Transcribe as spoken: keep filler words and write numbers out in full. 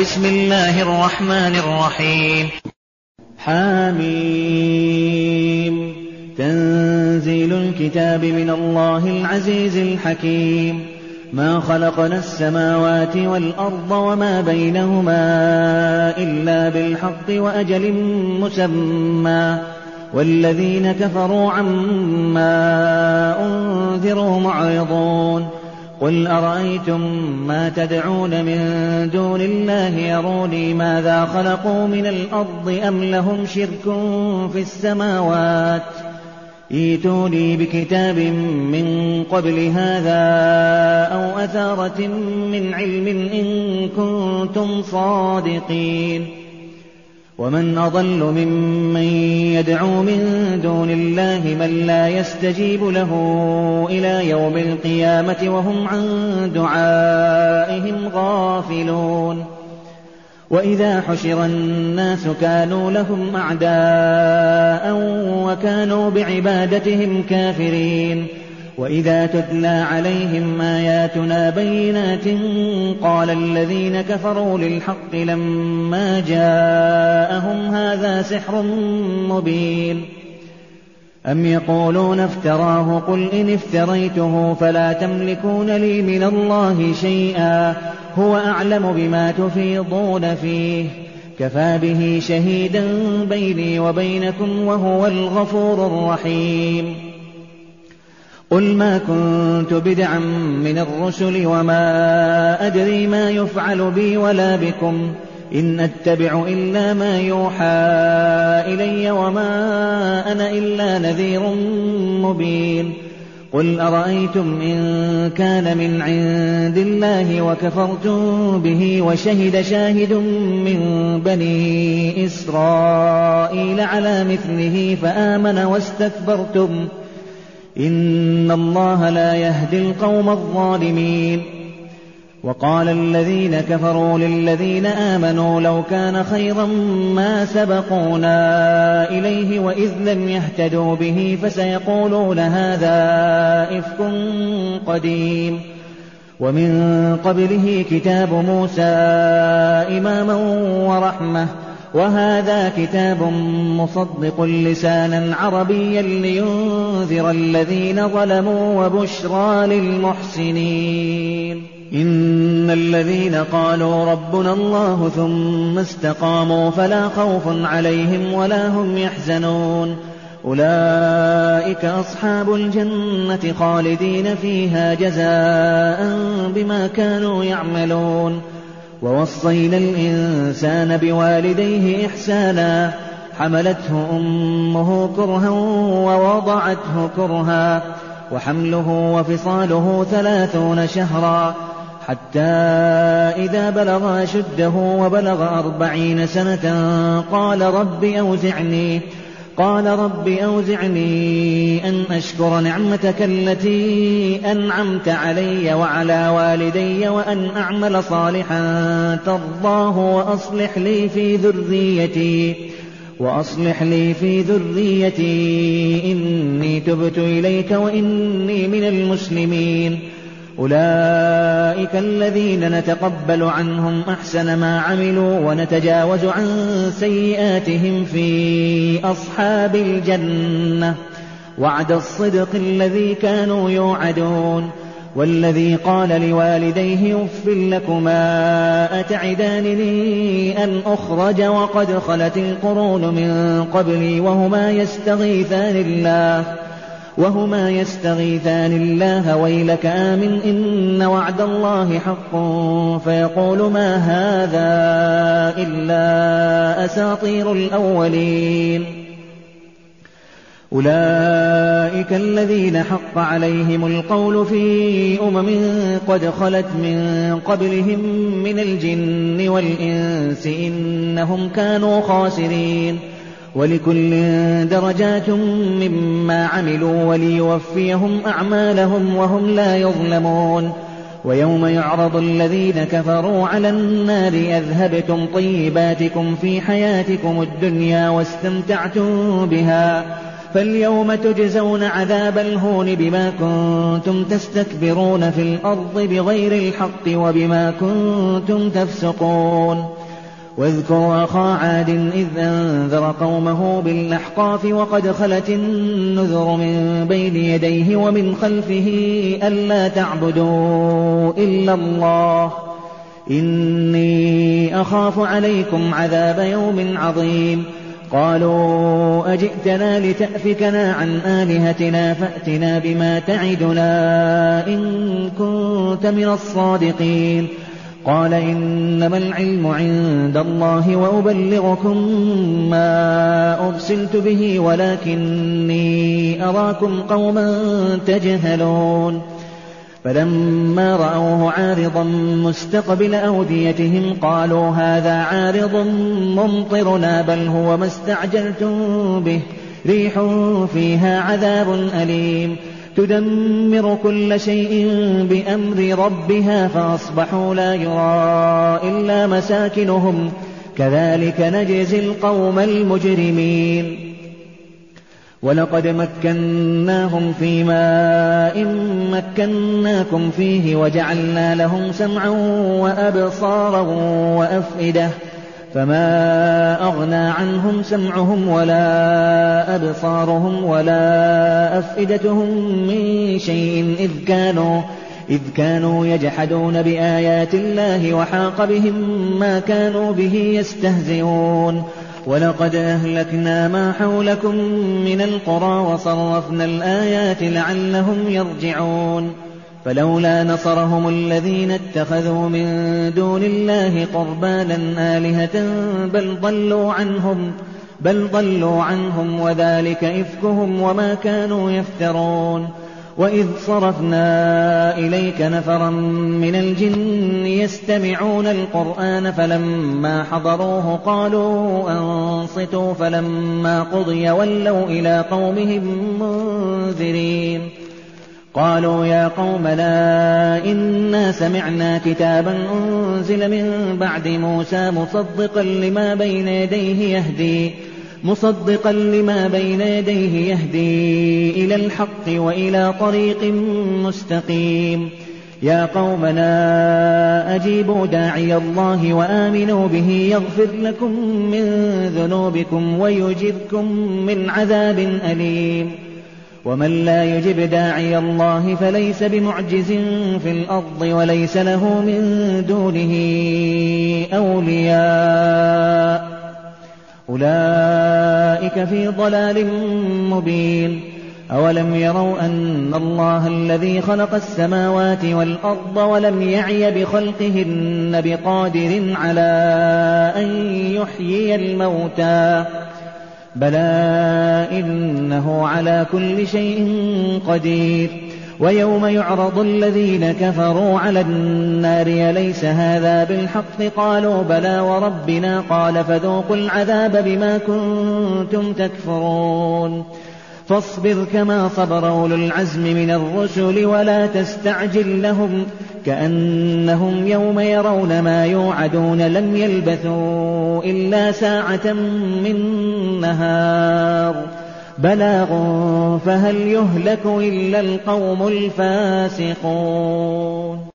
بسم الله الرحمن الرحيم. حميم. تنزيل الكتاب من الله العزيز الحكيم. ما خلقنا السماوات والأرض وما بينهما إلا بالحق وأجل مسمى، والذين كفروا عما أنذروا معرضون. قل أرأيتم ما تدعون من دون الله يروني ماذا خلقوا من الأرض أم لهم شرك في السماوات؟ ائتوني بكتاب من قبل هذا أو أثارة من علم إن كنتم صادقين. ومن أضل ممن يدعو من دون الله من لا يستجيب له إلى يوم القيامة وهم عن دعائهم غافلون. وإذا حشر الناس كانوا لهم أعداء وكانوا بعبادتهم كافرين. وإذا تتلى عليهم آياتنا بينات قال الذين كفروا للحق لما جاءهم هذا سحر مبين. أم يقولون افتراه قل إن افتريته فلا تملكون لي من الله شيئا هو أعلم بما تفيضون فيه كفى به شهيدا بيني وبينكم وهو الغفور الرحيم. قل ما كنت بدعا من الرسل وما أدري ما يفعل بي ولا بكم إن أتبع إلا ما يوحى إلي وما أنا إلا نذير مبين. قل أرأيتم إن كان من عند الله وكفرتم به وشهد شاهد من بني إسرائيل على مثله فآمن واستكبرتم إن الله لا يهدي القوم الظالمين. وقال الذين كفروا للذين آمنوا لو كان خيرا ما سبقونا إليه وإذ لم يهتدوا به فسيقولون هذا إفك قديم. ومن قبله كتاب موسى إماما ورحمة وهذا كتاب مصدق لسانا عربيا لينذر الذين ظلموا وبشرى للمحسنين. إن الذين قالوا ربنا الله ثم استقاموا فلا خوف عليهم ولا هم يحزنون أولئك أصحاب الجنة خالدين فيها جزاء بما كانوا يعملون. ووصينا الإنسان بوالديه إحسانا حملته أمه كرها ووضعته كرها وحمله وفصاله ثلاثون شهرا حتى إذا بلغ أشده وبلغ أربعين سنة قال رب أوزعني قال رب أوزعني أن أشكر نعمتك التي أنعمت علي وعلى والدي وأن أعمل صالحا ترضاه وأصلح لي في ذريتي وأصلح لي في ذريتي إني تبت إليك وإني من المسلمين. أولئك الذين نتقبل عنهم أحسن ما عملوا ونتجاوز عن سيئاتهم في أصحاب الجنة وعد الصدق الذي كانوا يوعدون. والذي قال لوالديه أف لكما أتعدانني أن أخرج وقد خلت القرون من قبلي وهما يستغيثان الله وهما يستغيثان الله ويلك آمن إن وعد الله حق فيقول ما هذا إلا أساطير الأولين. أولئك الذين حق عليهم القول في أمم قد خلت من قبلهم من الجن والإنس إنهم كانوا خاسرين. ولكل درجات مما عملوا وليوفيهم أعمالهم وهم لا يظلمون. ويوم يعرض الذين كفروا على النار أذهبتم طيباتكم في حياتكم الدنيا واستمتعتم بها فاليوم تجزون عذاب الهون بما كنتم تستكبرون في الأرض بغير الحق وبما كنتم تفسقون واذكروا أخا عاد إذ أنذر قومه بالأحقاف وقد خلت النذر من بين يديه ومن خلفه ألا تعبدوا إلا الله إني أخاف عليكم عذاب يوم عظيم قالوا أجئتنا لتأفكنا عن آلهتنا فأتنا بما تعدنا إن كنت من الصادقين قال إنما العلم عند الله وأبلغكم ما أرسلت به ولكني أراكم قوما تجهلون فلما رأوه عارضا مستقبل أوديتهم قالوا هذا عارض ممطرنا بل هو ما استعجلتم به ريح فيها عذاب أليم تدمر كل شيء بأمر ربها فأصبحوا لا يرى إلا مساكنهم كذلك نجزي القوم المجرمين ولقد مكناهم في ماء مكناكم فيه وجعلنا لهم سمعا وأبصارا وأفئدة فما أغنى عنهم سمعهم ولا أبصارهم ولا أفئدتهم من شيء إذ كانوا, إذ كانوا يجحدون بآيات الله وحاق بهم ما كانوا به يستهزئون ولقد أهلكنا ما حولكم من القرى وصرفنا الآيات لعلهم يرجعون فلولا نصرهم الذين اتخذوا من دون الله قربانا آلهة بل ضلوا عنهم بل ضلوا عنهم وذلك إفكهم وما كانوا يفترون وإذ صرفنا إليك نفرا من الجن يستمعون القرآن فلما حضروه قالوا أنصتوا فلما قضي ولوا إلى قومهم منذرين قالوا يا قومنا إنا سمعنا كتابا أنزل من بعد موسى مصدقا لما بين يديه يهدي مصدقا لما بين يديه يهدي إلى الحق وإلى طريق مستقيم يا قومنا أجيبوا داعي الله وآمنوا به يغفر لكم من ذنوبكم ويجركم من عذاب أليم ومن لا يجب داعي الله فليس بمعجز في الأرض وليس له من دونه أولياء أولئك في ضلال مبين أولم يروا أن الله الذي خلق السماوات والأرض ولم يعي بخلقهن بقادر على أن يحيي الموتى بلى إنه على كل شيء قدير ويوم يعرض الذين كفروا على النار أليس هذا بالحق قالوا بلى وربنا قال فذوقوا العذاب بما كنتم تكفرون فاصبر كما صبر أولو العزم من الرسل ولا تستعجل لهم كأنهم يوم يرون ما يوعدون لم يلبثوا إلا ساعة من نهار بلاغ فهل يهلك إلا القوم الفاسقون